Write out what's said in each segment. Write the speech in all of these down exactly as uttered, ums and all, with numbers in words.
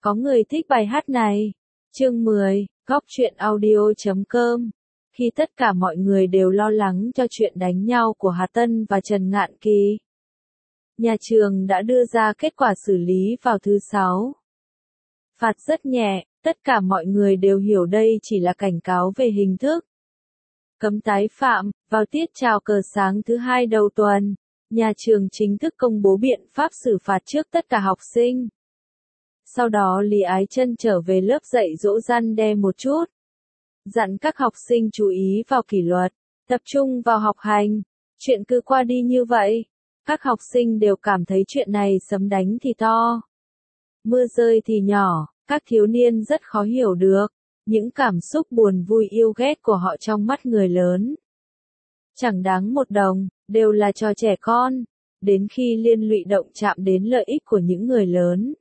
Có người thích bài hát này. Chương mười, góc truyện audio chấm com. Khi tất cả mọi người đều lo lắng cho chuyện đánh nhau của Hà Tân và Trần Ngạn Kỳ, nhà trường đã đưa ra kết quả xử lý vào thứ sáu. Phạt rất nhẹ, tất cả mọi người đều hiểu đây chỉ là cảnh cáo về hình thức. Cấm tái phạm. Vào tiết chào cờ sáng thứ hai đầu tuần, nhà trường chính thức công bố biện pháp xử phạt trước tất cả học sinh. Sau đó Lý Ái Chân trở về lớp dạy dỗ răn đe một chút, dặn các học sinh chú ý vào kỷ luật, tập trung vào học hành. Chuyện cứ qua đi như vậy, các học sinh đều cảm thấy chuyện này sấm đánh thì to, mưa rơi thì nhỏ. Các thiếu niên rất khó hiểu được những cảm xúc buồn vui yêu ghét của họ trong mắt người lớn. Chẳng đáng một đồng, đều là trò trẻ con, đến khi liên lụy động chạm đến lợi ích của những người lớn,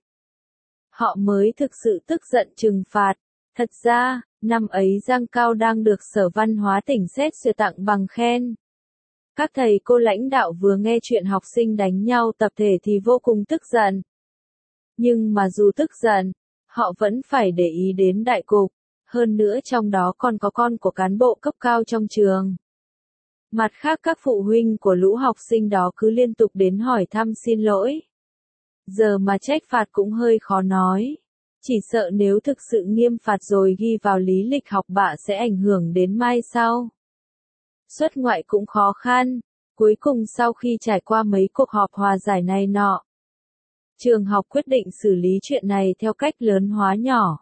họ mới thực sự tức giận trừng phạt. Thật ra, năm ấy Giang Cao đang được Sở Văn hóa tỉnh xét duyệt tặng bằng khen. Các thầy cô lãnh đạo vừa nghe chuyện học sinh đánh nhau tập thể thì vô cùng tức giận. Nhưng mà dù tức giận, họ vẫn phải để ý đến đại cục, hơn nữa trong đó còn có con của cán bộ cấp cao trong trường. Mặt khác các phụ huynh của lũ học sinh đó cứ liên tục đến hỏi thăm xin lỗi. Giờ mà trách phạt cũng hơi khó nói. Chỉ sợ nếu thực sự nghiêm phạt rồi ghi vào lý lịch học bạ sẽ ảnh hưởng đến mai sau. Xuất ngoại cũng khó khăn. Cuối cùng sau khi trải qua mấy cuộc họp hòa giải này nọ, trường học quyết định xử lý chuyện này theo cách lớn hóa nhỏ.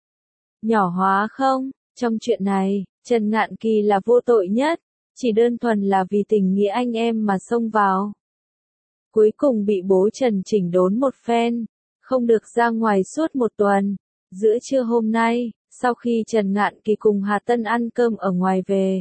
Nhỏ hóa không? Trong chuyện này, Trần Ngạn Kỳ là vô tội nhất, chỉ đơn thuần là vì tình nghĩa anh em mà xông vào. Cuối cùng bị bố Trần chỉnh đốn một phen, không được ra ngoài suốt một tuần. Giữa trưa hôm nay, sau khi Trần Ngạn Kỳ cùng Hà Tân ăn cơm ở ngoài về,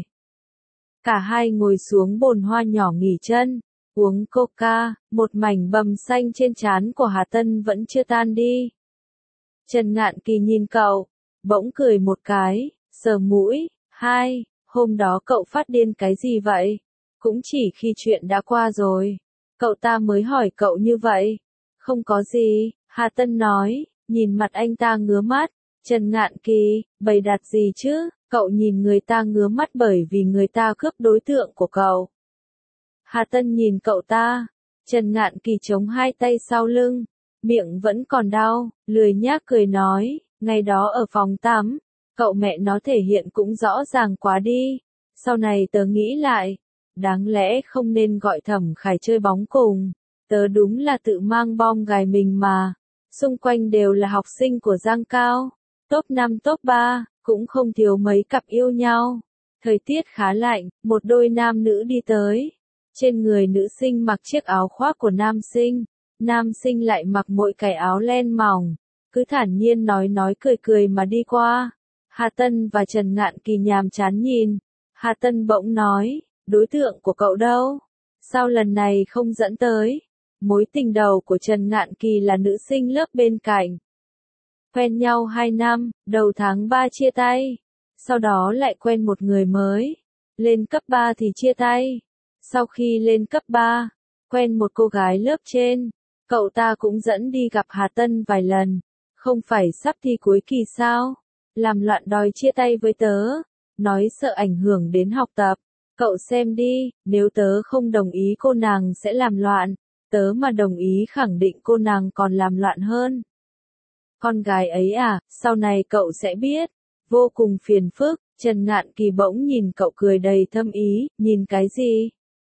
cả hai ngồi xuống bồn hoa nhỏ nghỉ chân, uống coca. Một mảnh bầm xanh trên trán của Hà Tân vẫn chưa tan đi. Trần Ngạn Kỳ nhìn cậu, bỗng cười một cái, sờ mũi. Hai, hôm đó cậu phát điên cái gì vậy? Cũng chỉ khi chuyện đã qua rồi, cậu ta mới hỏi cậu như vậy. Không có gì, Hà Tân nói, nhìn mặt anh ta ngứa mắt. Trần Ngạn Kỳ, bày đặt gì chứ? Cậu nhìn người ta ngứa mắt bởi vì người ta cướp đối tượng của cậu. Hà Tân nhìn cậu ta. Trần Ngạn Kỳ chống hai tay sau lưng, miệng vẫn còn đau, lười nhác cười nói, ngày đó ở phòng tắm, cậu mẹ nó thể hiện cũng rõ ràng quá đi. Sau này tớ nghĩ lại, đáng lẽ không nên gọi Thẩm Khải chơi bóng cùng. Tớ đúng là tự mang bom gài mình mà. Xung quanh đều là học sinh của Giang Cao, top năm top ba, cũng không thiếu mấy cặp yêu nhau. Thời tiết khá lạnh, một đôi nam nữ đi tới. Trên người nữ sinh mặc chiếc áo khoác của nam sinh, nam sinh lại mặc mỗi cái áo len mỏng, cứ thản nhiên nói nói cười cười mà đi qua. Hà Tân và Trần Ngạn Kỳ nhàm chán nhìn. Hà Tân bỗng nói, đối tượng của cậu đâu? Sao lần này không dẫn tới? Mối tình đầu của Trần Ngạn Kỳ là nữ sinh lớp bên cạnh. Quen nhau hai năm, đầu tháng ba chia tay. Sau đó lại quen một người mới. Lên cấp ba thì chia tay. Sau khi lên cấp ba, quen một cô gái lớp trên. Cậu ta cũng dẫn đi gặp Hà Tân vài lần. Không phải sắp thi cuối kỳ sao? Làm loạn đòi chia tay với tớ. Nói sợ ảnh hưởng đến học tập. Cậu xem đi, nếu tớ không đồng ý cô nàng sẽ làm loạn. Tớ mà đồng ý khẳng định cô nàng còn làm loạn hơn. Con gái ấy à, sau này cậu sẽ biết. Vô cùng phiền phức. Trần Ngạn Kỳ bỗng nhìn cậu cười đầy thâm ý, nhìn cái gì?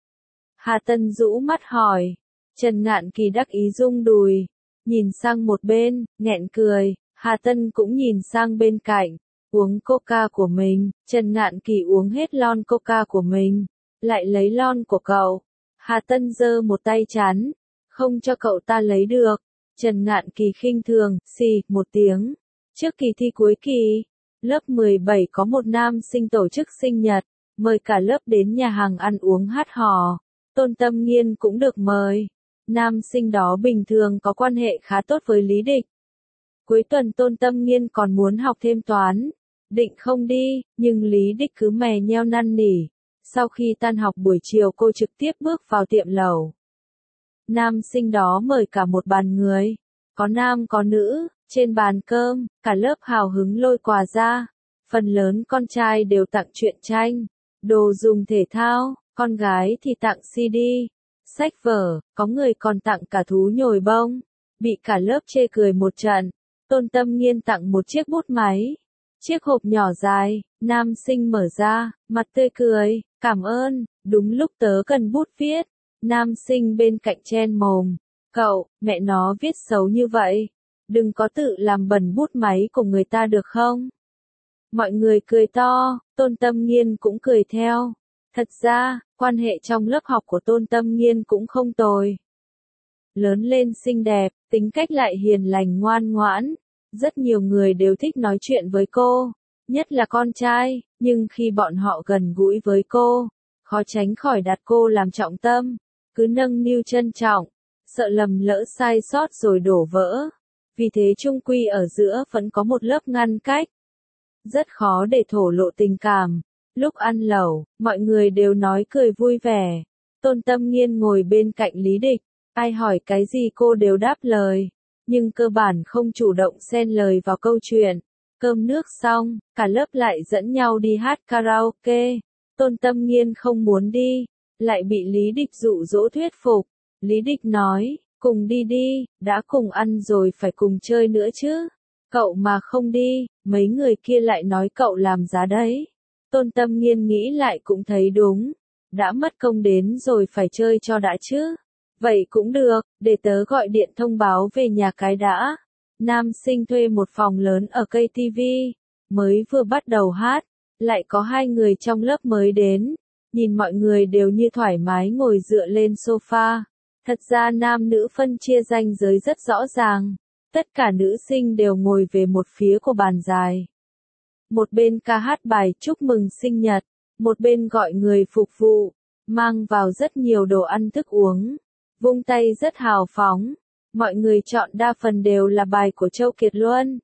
Hà Tân rũ mắt hỏi. Trần Ngạn Kỳ đắc ý rung đùi, nhìn sang một bên, nghẹn cười. Hà Tân cũng nhìn sang bên cạnh, uống coca của mình. Trần Ngạn Kỳ uống hết lon coca của mình, lại lấy lon của cậu. Hà Tân giơ một tay chắn, không cho cậu ta lấy được. Trần Ngạn Kỳ khinh thường, xì, một tiếng. Trước kỳ thi cuối kỳ, lớp mười bảy có một nam sinh tổ chức sinh nhật, mời cả lớp đến nhà hàng ăn uống hát hò. Tôn Tâm Nghiên cũng được mời. Nam sinh đó bình thường có quan hệ khá tốt với Lý Địch. Cuối tuần Tôn Tâm Nghiên còn muốn học thêm toán, định không đi, nhưng Lý Địch cứ mè nheo năn nỉ. Sau khi tan học buổi chiều cô trực tiếp bước vào tiệm lẩu. Nam sinh đó mời cả một bàn người, có nam có nữ. Trên bàn cơm, cả lớp hào hứng lôi quà ra. Phần lớn con trai đều tặng truyện tranh, đồ dùng thể thao, con gái thì tặng xê đê, sách vở, có người còn tặng cả thú nhồi bông. Bị cả lớp chê cười một trận. Tôn Tâm Nghiên tặng một chiếc bút máy. Chiếc hộp nhỏ dài, nam sinh mở ra, mặt tươi cười, cảm ơn, đúng lúc tớ cần bút viết. Nam sinh bên cạnh chen mồm, cậu, mẹ nó viết xấu như vậy. Đừng có tự làm bẩn bút máy của người ta được không? Mọi người cười to, Tôn Tâm Nghiên cũng cười theo. Thật ra, quan hệ trong lớp học của Tôn Tâm Nghiên cũng không tồi. Lớn lên xinh đẹp, tính cách lại hiền lành ngoan ngoãn. Rất nhiều người đều thích nói chuyện với cô, nhất là con trai, nhưng khi bọn họ gần gũi với cô, khó tránh khỏi đặt cô làm trọng tâm, cứ nâng niu trân trọng, sợ lầm lỡ sai sót rồi đổ vỡ. Vì thế chung quy ở giữa vẫn có một lớp ngăn cách. Rất khó để thổ lộ tình cảm. Lúc ăn lẩu, mọi người đều nói cười vui vẻ. Tôn Tâm Nghiên ngồi bên cạnh Lý Địch, ai hỏi cái gì cô đều đáp lời, nhưng cơ bản không chủ động xen lời vào câu chuyện. Cơm nước xong, cả lớp lại dẫn nhau đi hát karaoke. Tôn Tâm Nghiên không muốn đi, lại bị Lý Địch dụ dỗ thuyết phục. Lý Địch nói, cùng đi đi, đã cùng ăn rồi phải cùng chơi nữa chứ. Cậu mà không đi, mấy người kia lại nói cậu làm giá đấy. Tôn Tâm Nghiên nghĩ lại cũng thấy đúng. Đã mất công đến rồi phải chơi cho đã chứ. Vậy cũng được, để tớ gọi điện thông báo về nhà cái đã. Nam sinh thuê một phòng lớn ở cây ti vi. Mới vừa bắt đầu hát, lại có hai người trong lớp mới đến. Nhìn mọi người đều như thoải mái ngồi dựa lên sofa. Thật ra nam nữ phân chia ranh giới rất rõ ràng. Tất cả nữ sinh đều ngồi về một phía của bàn dài. Một bên ca hát bài chúc mừng sinh nhật, một bên gọi người phục vụ, mang vào rất nhiều đồ ăn thức uống, vung tay rất hào phóng. Mọi người chọn đa phần đều là bài của Châu Kiệt Luân.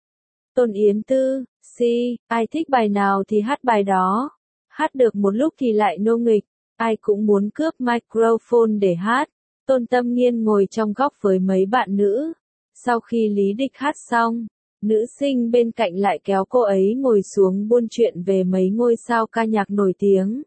Tôn Yến Tư, si, ai thích bài nào thì hát bài đó. Hát được một lúc thì lại nô nghịch, ai cũng muốn cướp microphone để hát. Tôn Tâm Nghiên ngồi trong góc với mấy bạn nữ. Sau khi Lý Địch hát xong, nữ sinh bên cạnh lại kéo cô ấy ngồi xuống buôn chuyện về mấy ngôi sao ca nhạc nổi tiếng.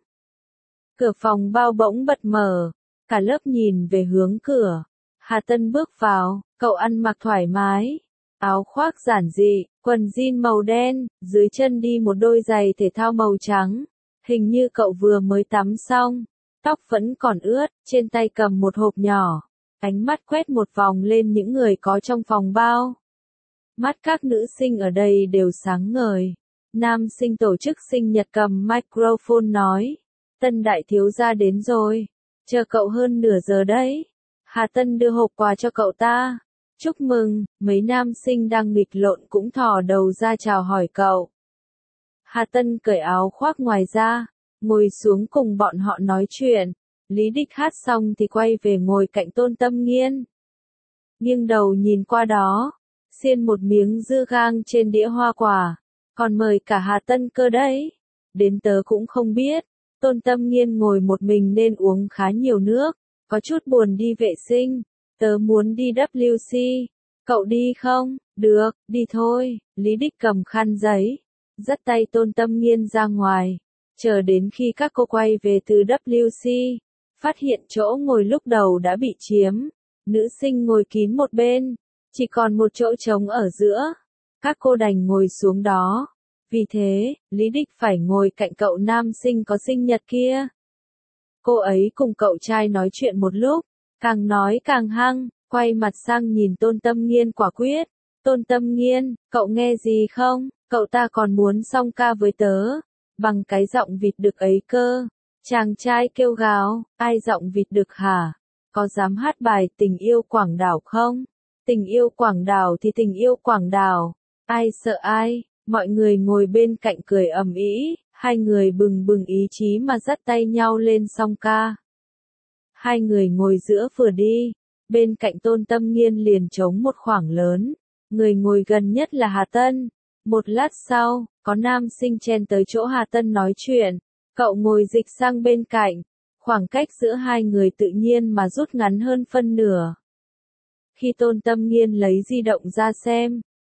Cửa phòng bao bỗng bật mở, cả lớp nhìn về hướng cửa. Hà Tân bước vào, cậu ăn mặc thoải mái, áo khoác giản dị, quần jean màu đen, dưới chân đi một đôi giày thể thao màu trắng. Hình như cậu vừa mới tắm xong, tóc vẫn còn ướt, trên tay cầm một hộp nhỏ. Ánh mắt quét một vòng lên những người có trong phòng bao. Mắt các nữ sinh ở đây đều sáng ngời. Nam sinh tổ chức sinh nhật cầm microphone nói. Tân đại thiếu gia đến rồi. Chờ cậu hơn nửa giờ đấy. Hà Tân đưa hộp quà cho cậu ta. Chúc mừng, mấy nam sinh đang nghịch lộn cũng thò đầu ra chào hỏi cậu. Hà Tân cởi áo khoác ngoài ra, ngồi xuống cùng bọn họ nói chuyện. Lý Địch hát xong thì quay về ngồi cạnh Tôn Tâm Nghiên. Nghiêng đầu nhìn qua đó, xiên một miếng dưa gang trên đĩa hoa quả, còn mời cả Hà Tân cơ đấy. Đến tớ cũng không biết, Tôn Tâm Nghiên ngồi một mình nên uống khá nhiều nước, có chút buồn đi vệ sinh, tớ muốn đi vê kép xê, cậu đi không? Được, đi thôi. Lý Địch cầm khăn giấy, dắt tay Tôn Tâm Nghiên ra ngoài, chờ đến khi các cô quay về từ vê kép xê. Phát hiện chỗ ngồi lúc đầu đã bị chiếm, nữ sinh ngồi kín một bên, chỉ còn một chỗ trống ở giữa, các cô đành ngồi xuống đó. Vì thế, Lý Địch phải ngồi cạnh cậu nam sinh có sinh nhật kia. Cô ấy cùng cậu trai nói chuyện một lúc, càng nói càng hăng, quay mặt sang nhìn Tôn Tâm Nghiên quả quyết. Tôn Tâm Nghiên, cậu nghe gì không? Cậu ta còn muốn song ca với tớ, bằng cái giọng vịt đực ấy cơ. Chàng trai kêu gào, ai giọng vịt đực hả? Có dám hát bài tình yêu Quảng Đảo không? Tình yêu Quảng Đảo thì tình yêu Quảng Đảo. Ai sợ ai? Mọi người ngồi bên cạnh cười ầm ĩ, hai người bừng bừng ý chí mà dắt tay nhau lên song ca. Hai người ngồi giữa vừa đi, bên cạnh Tôn Tâm Nghiên liền trống một khoảng lớn, người ngồi gần nhất là Hà Tân. Một lát sau, có nam sinh chen tới chỗ Hà Tân nói chuyện. Cậu ngồi dịch sang bên cạnh, khoảng cách giữa hai người tự nhiên mà rút ngắn hơn phân nửa. Khi Tôn Tâm Nghiên lấy di động ra xem,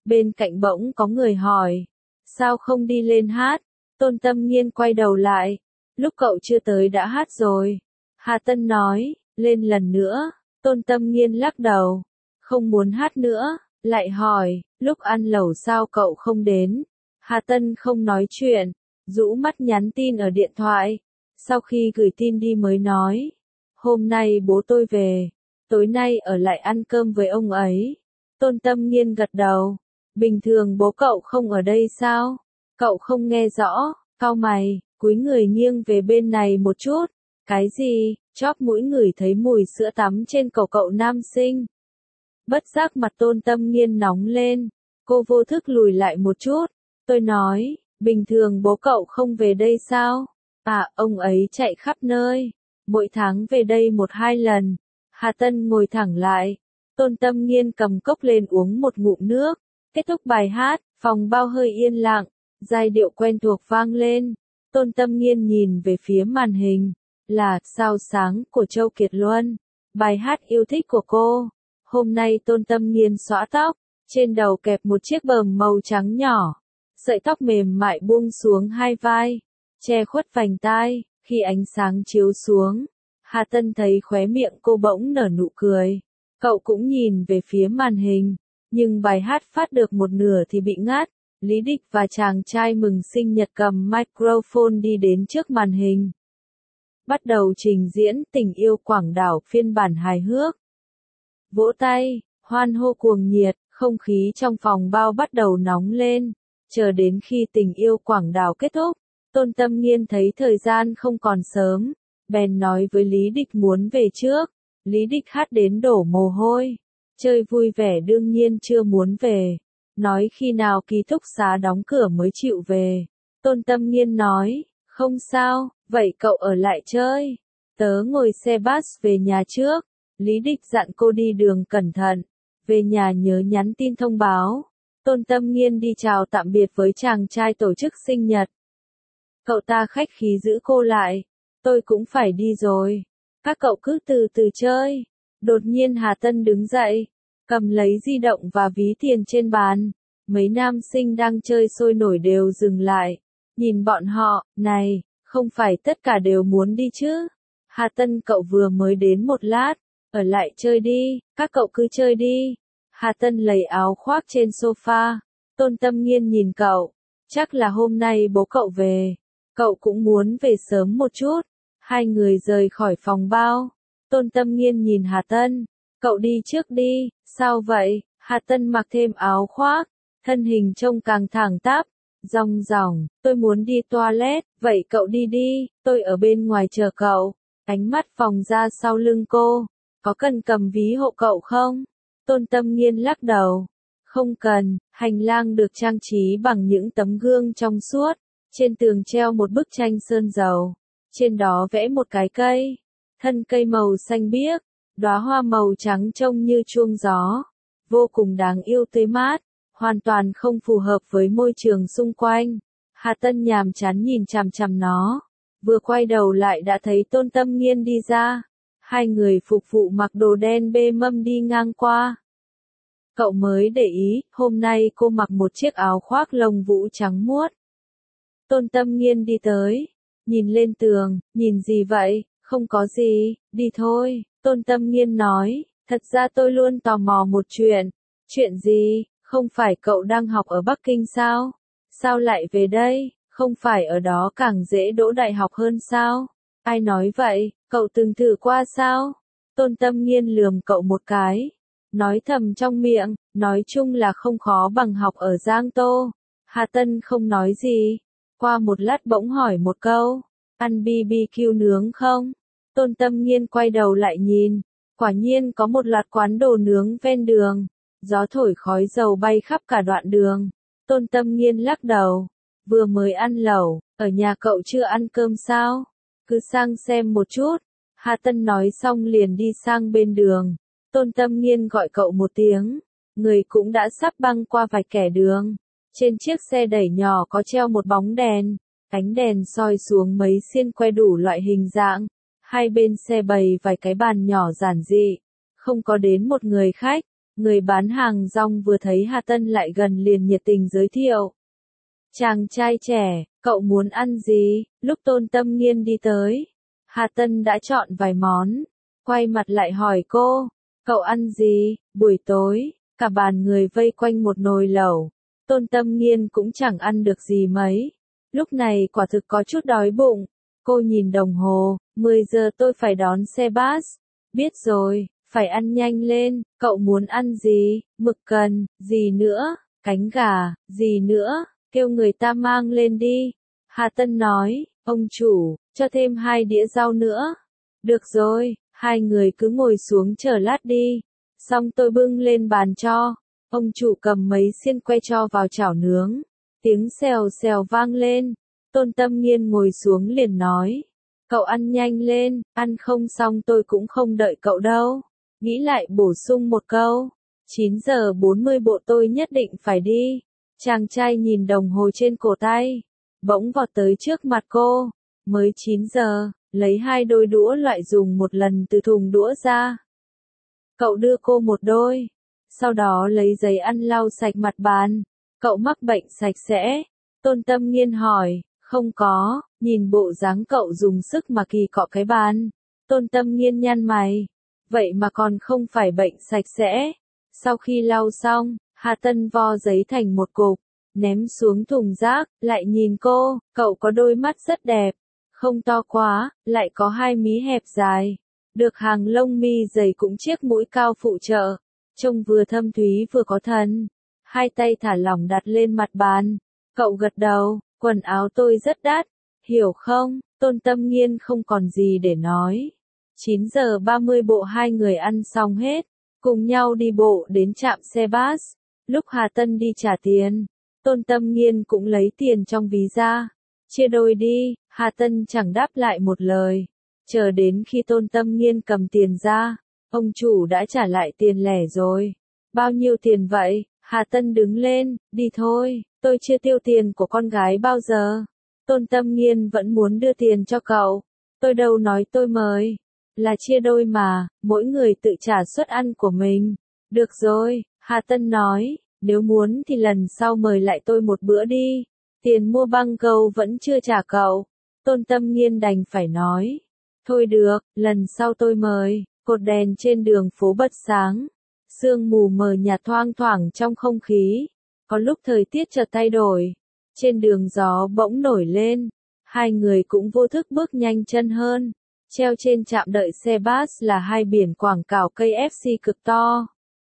Bên cạnh bỗng có người hỏi, sao không đi lên hát? Tôn Tâm Nghiên quay đầu lại, lúc cậu chưa tới đã hát rồi. Hà Tân nói, lên lần nữa. Tôn Tâm Nghiên lắc đầu, không muốn hát nữa, lại hỏi, lúc ăn lẩu sao cậu không đến? Hà Tân không nói chuyện, rũ mắt nhắn tin ở điện thoại. Sau khi gửi tin đi mới nói, hôm nay bố tôi về, tối nay ở lại ăn cơm với ông ấy. Tôn Tâm Nghiên gật đầu, bình thường bố cậu không ở đây sao? Cậu không nghe rõ, cau mày, cúi người nghiêng về bên này một chút. Cái gì? Chóp mũi ngửi thấy mùi sữa tắm trên cổ cậu nam sinh. Bất giác mặt Tôn Tâm Nghiên nóng lên, cô vô thức lùi lại một chút. Tôi nói, bình thường bố cậu không về đây sao? À, ông ấy chạy khắp nơi, mỗi tháng về đây một hai lần. Hà Tân ngồi thẳng lại, Tôn Tâm Nghiên cầm cốc lên uống một ngụm nước. Kết thúc bài hát, phòng bao hơi yên lặng, giai điệu quen thuộc vang lên. Tôn Tâm Nghiên nhìn về phía màn hình, là Sao Sáng của Châu Kiệt Luân, bài hát yêu thích của cô. Hôm nay Tôn Tâm Nghiên xõa tóc, trên đầu kẹp một chiếc bờm màu trắng nhỏ, sợi tóc mềm mại buông xuống hai vai, che khuất vành tai. Khi ánh sáng chiếu xuống, Hà Tân thấy khóe miệng cô bỗng nở nụ cười. Cậu cũng nhìn về phía màn hình, nhưng bài hát phát được một nửa thì bị ngắt. Lý Địch và chàng trai mừng sinh nhật cầm microphone đi đến trước màn hình, bắt đầu trình diễn Tình Yêu Quảng Đảo phiên bản hài hước. Vỗ tay, hoan hô cuồng nhiệt, không khí trong phòng bao bắt đầu nóng lên. Chờ đến khi Tình Yêu Quảng Đảo kết thúc, Tôn Tâm Nghiên thấy thời gian không còn sớm, bèn nói với Lý Địch muốn về trước. Lý Địch hát đến đổ mồ hôi, chơi vui vẻ đương nhiên chưa muốn về, nói khi nào ký túc xá đóng cửa mới chịu về. Tôn Tâm Nghiên nói, không sao, vậy cậu ở lại chơi, tớ ngồi xe bus về nhà trước. Lý Địch dặn cô đi đường cẩn thận, về nhà nhớ nhắn tin thông báo. Tôn Tâm Nghiên đi chào tạm biệt với chàng trai tổ chức sinh nhật. Cậu ta khách khí giữ cô lại, tôi cũng phải đi rồi, các cậu cứ từ từ chơi. Đột nhiên Hà Tân đứng dậy, cầm lấy di động và ví tiền trên bàn. Mấy nam sinh đang chơi sôi nổi đều dừng lại, nhìn bọn họ, này, không phải tất cả đều muốn đi chứ? Hà Tân cậu vừa mới đến một lát, ở lại chơi đi, các cậu cứ chơi đi. Hà Tân lấy áo khoác trên sofa, Tôn Tâm Nghiên nhìn cậu, chắc là hôm nay bố cậu về, cậu cũng muốn về sớm một chút. Hai người rời khỏi phòng bao, Tôn Tâm Nghiên nhìn Hà Tân, cậu đi trước đi, sao vậy? Hà Tân mặc thêm áo khoác, thân hình trông càng thẳng tắp, ròng ròng, tôi muốn đi toilet, vậy cậu đi đi, tôi ở bên ngoài chờ cậu. Ánh mắt vòng ra sau lưng cô, có cần cầm ví hộ cậu không? Tôn Tâm Nghiên lắc đầu, không cần. Hành lang được trang trí bằng những tấm gương trong suốt, trên tường treo một bức tranh sơn dầu, trên đó vẽ một cái cây, thân cây màu xanh biếc, đóa hoa màu trắng trông như chuông gió, vô cùng đáng yêu tươi mát, hoàn toàn không phù hợp với môi trường xung quanh. Hà Tân nhàm chán nhìn chằm chằm nó, vừa quay đầu lại đã thấy Tôn Tâm Nghiên đi ra. Hai người phục vụ mặc đồ đen bê mâm đi ngang qua. Cậu mới để ý, hôm nay cô mặc một chiếc áo khoác lông vũ trắng muốt. Tôn Tâm Nghiên đi tới, nhìn lên tường, nhìn gì vậy? Không có gì, đi thôi. Tôn Tâm Nghiên nói, thật ra tôi luôn tò mò một chuyện. Chuyện gì? Không phải cậu đang học ở Bắc Kinh sao? Sao lại về đây? Không phải ở đó càng dễ đỗ đại học hơn sao? Ai nói vậy? Cậu từng thử qua sao? Tôn Tâm Nghiên lườm cậu một cái, nói thầm trong miệng, nói chung là không khó bằng học ở Giang Tô. Hà Tân không nói gì, qua một lát bỗng hỏi một câu, ăn bê bê kiu nướng không? Tôn Tâm Nghiên quay đầu lại nhìn, quả nhiên có một loạt quán đồ nướng ven đường, gió thổi khói dầu bay khắp cả đoạn đường. Tôn Tâm Nghiên lắc đầu, vừa mới ăn lẩu, ở nhà cậu chưa ăn cơm sao? Cứ sang xem một chút. Hà Tân nói xong liền đi sang bên đường. Tôn Tâm Nghiên gọi cậu một tiếng, người cũng đã sắp băng qua vạch kẻ đường. Trên chiếc xe đẩy nhỏ có treo một bóng đèn, ánh đèn soi xuống mấy xiên que đủ loại hình dạng. Hai bên xe bày vài cái bàn nhỏ giản dị, không có đến một người khách. Người bán hàng rong vừa thấy Hà Tân lại gần liền nhiệt tình giới thiệu. Chàng trai trẻ, cậu muốn ăn gì? Lúc Tôn Tâm Nghiên đi tới, Hà Tân đã chọn vài món, quay mặt lại hỏi cô, cậu ăn gì? Buổi tối, cả bàn người vây quanh một nồi lẩu, Tôn Tâm Nghiên cũng chẳng ăn được gì mấy. Lúc này quả thực có chút đói bụng, cô nhìn đồng hồ, mười giờ tôi phải đón xe bus. Biết rồi, phải ăn nhanh lên, cậu muốn ăn gì? Mực cần, gì nữa? Cánh gà, gì nữa? Kêu người ta mang lên đi. Hà Tân nói, ông chủ, cho thêm hai đĩa rau nữa. Được rồi, hai người cứ ngồi xuống chờ lát đi. Xong tôi bưng lên bàn cho. Ông chủ cầm mấy xiên que cho vào chảo nướng. Tiếng xèo xèo vang lên. Tôn Tâm Nghiên ngồi xuống liền nói. Cậu ăn nhanh lên, ăn không xong tôi cũng không đợi cậu đâu. Nghĩ lại bổ sung một câu. chín giờ bốn mươi bộ tôi nhất định phải đi. Chàng trai nhìn đồng hồ trên cổ tay. Bỗng vọt tới trước mặt cô. Mới chín giờ, lấy hai đôi đũa loại dùng một lần từ thùng đũa ra. Cậu đưa cô một đôi. Sau đó lấy giấy ăn lau sạch mặt bàn. Cậu mắc bệnh sạch sẽ. Tôn Tâm Nghiên hỏi. Không có, nhìn bộ dáng cậu dùng sức mà kỳ cọ cái bàn. Tôn Tâm Nghiên nhăn mày. Vậy mà còn không phải bệnh sạch sẽ. Sau khi lau xong, Hà Tân vo giấy thành một cục, ném xuống thùng rác, lại nhìn cô, cậu có đôi mắt rất đẹp. Không to quá, lại có hai mí hẹp dài. Được hàng lông mi dày cũng chiếc mũi cao phụ trợ. Trông vừa thâm thúy vừa có thần. Hai tay thả lỏng đặt lên mặt bàn. Cậu gật đầu. Quần áo tôi rất đắt, hiểu không? Tôn Tâm Nghiên không còn gì để nói. chín giờ ba mươi bộ hai người ăn xong hết, cùng nhau đi bộ đến trạm xe bus. Lúc Hà Tân đi trả tiền, Tôn Tâm Nghiên cũng lấy tiền trong ví ra. Chia đôi đi, Hà Tân chẳng đáp lại một lời. Chờ đến khi Tôn Tâm Nghiên cầm tiền ra, ông chủ đã trả lại tiền lẻ rồi. Bao nhiêu tiền vậy? Hà Tân đứng lên, đi thôi. Tôi chưa tiêu tiền của con gái bao giờ. Tôn Tâm Nghiên vẫn muốn đưa tiền cho cậu. Tôi đâu nói tôi mời. Là chia đôi mà, mỗi người tự trả suất ăn của mình. Được rồi, Hà Tân nói, nếu muốn thì lần sau mời lại tôi một bữa đi. Tiền mua băng gâu vẫn chưa trả cậu. Tôn Tâm Nghiên đành phải nói. Thôi được, lần sau tôi mời. Cột đèn trên đường phố bật sáng. Sương mù mờ nhạt thoang thoảng trong không khí. Có lúc thời tiết chợt thay đổi, trên đường gió bỗng nổi lên, hai người cũng vô thức bước nhanh chân hơn. Treo trên trạm đợi xe bus là hai biển quảng cáo cây ép xê cực to.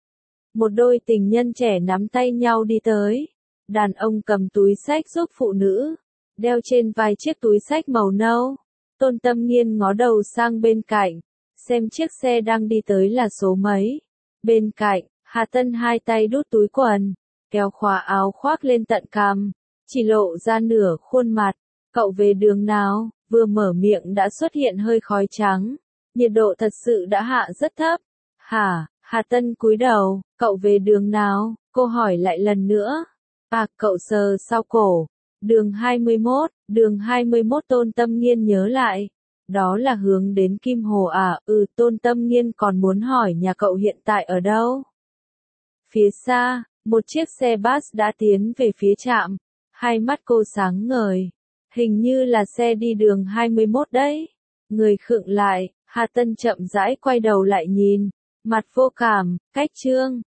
Một đôi tình nhân trẻ nắm tay nhau đi tới. Đàn ông cầm túi xách giúp phụ nữ, đeo trên vai chiếc túi xách màu nâu. Tôn Tâm Nghiên ngó đầu sang bên cạnh, xem chiếc xe đang đi tới là số mấy. Bên cạnh, Hà Tân hai tay đút túi quần, kéo khóa áo khoác lên tận cằm, chỉ lộ ra nửa khuôn mặt. Cậu về đường nào? Vừa mở miệng đã xuất hiện hơi khói trắng. Nhiệt độ thật sự đã hạ rất thấp. Hả? Hà Tân cúi đầu, cậu về đường nào? Cô hỏi lại lần nữa. À, cậu sờ sau cổ. Đường hai mươi mốt, đường hai mươi mốt Tôn Tâm Nghiên nhớ lại. Đó là hướng đến Kim Hồ à? Ừ, Tôn Tâm Nghiên còn muốn hỏi nhà cậu hiện tại ở đâu? Phía xa, một chiếc xe bus đã tiến về phía trạm. Hai mắt cô sáng ngời. Hình như là xe đi đường hai mươi mốt đấy. Người khựng lại, Hà Tân chậm rãi quay đầu lại nhìn. Mặt vô cảm, cách trương.